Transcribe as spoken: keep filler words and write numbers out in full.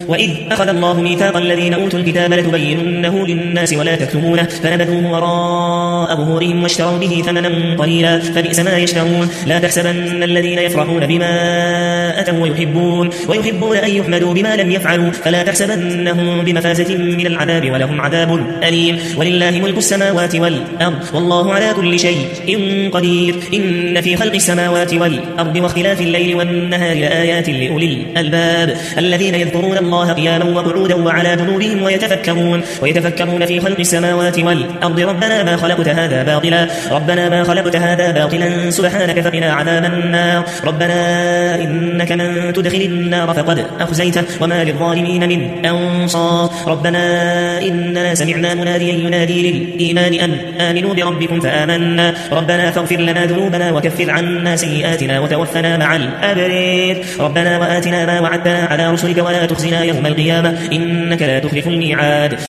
وإذ أخذ الله ميثاق الذين أوتوا الكتاب لتبيننه للناس ولا تكتمونه فنبذوه وراء ظهورهم واشتروا به ثمنا قليلا فبئس ما يشترون. لا تحسبن الذين يفرحون بما أتوا ويحبون, ويحبون أن يحمدوا بما لم يفعلوا فلا تحسبنهم بمفازة من العذاب ولهم عذاب أليم. ولله ملك السماوات والأرض والله على كل شيء قدير. إن في خلق السماوات والأرض واختلاف الليل والنهار لآيات لأولي الألباب الذين يذكرون الله قياما وقعودا وعلى جنوبهم ويتفكرون ويتفكرون في خلق السماوات والأرض ربنا ما خلقت هذا باطلا ربنا ما خلقت هذا باطلا سبحانك فقنا عذاب النار. ربنا إنك من تدخل النار فقد أخزيته وما للظالمين من أنصار. ربنا إننا سمعنا مناديا ينادي للإيمان أن آمنوا بربكم فآمنا ربنا فاغفر لنا ذنوبنا وكفر عنا سيئاتنا وتوفنا مع الأبرار. ربنا وآتنا ما وعدتنا على رسلك ولا تخزنا يوم القيامة إنك لا تخلف الميعاد.